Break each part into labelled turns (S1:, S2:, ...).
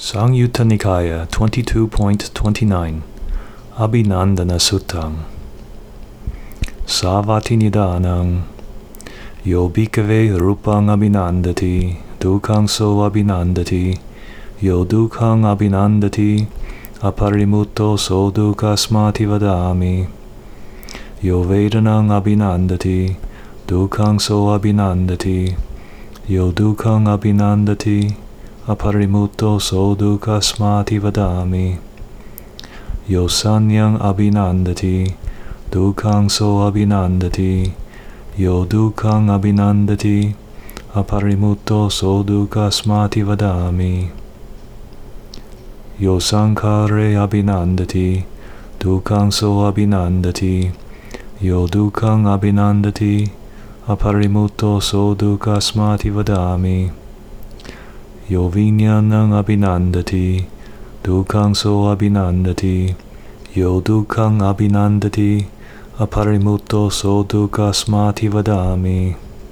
S1: Samyutta Nikaya 22.29 Abhinandana Suttam Savati Nidanang Yo bhikkhave rupang abhinandati dukkhaṃ so abhinandati yo dukkhang abhinandati aparimutto so dukkhasmati vadami yo vedanang abhinandati dukkhang so abhinandati yo dukkhang abhinandati aparimutto so dukkhasmati vadami yo sanyang abhinandati dukkhang so abhinandati yo dukkhang abhinandati aparimutto so dukkhasmati vadami yo sankhare abhinandati dukkhang so abhinandati yo dukkhang abhinandati aparimutto so dukkhasmati vadami yo vijnanang abhinandati dukkhang so abhinandati yo dukkhang abhinandati aparimutto so dukkhasmati vadami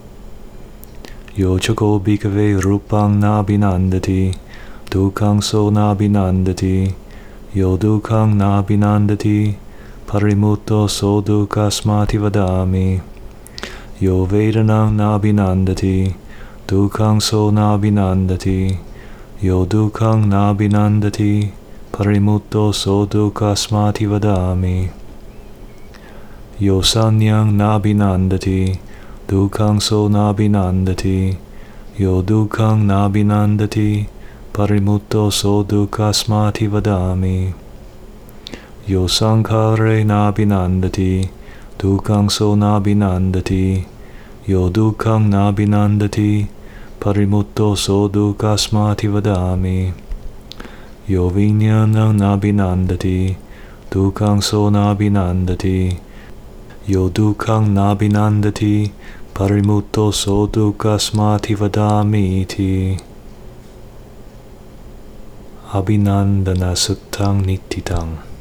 S1: yo chako bhikkhave rupang nabhinandati dukkhang so nabhinandati yo dukkhang nabhinandati parimutto so dukkhasmati vadami yo vedanang nabhinandati dukkhang so nabhinandati yo dukkhang nabhinandati parimutto so dukkhasmati vadami yo sanyang nabhinandati dukkhang so nabhinandati yo dukkhang nabhinandati parimutto so dukkhasmati vadami yo sankhare nabhinandati dukkhang so nabhinandati yo dukkhang nabhinandati parimutto so dukkhasmati vadami yo vijnanang nabhinandati dukkhang so nabhinandati yo dukkhang nabhinandati parimutto so dukkhasmati vadami iti Abhinandana Suttam Nittitang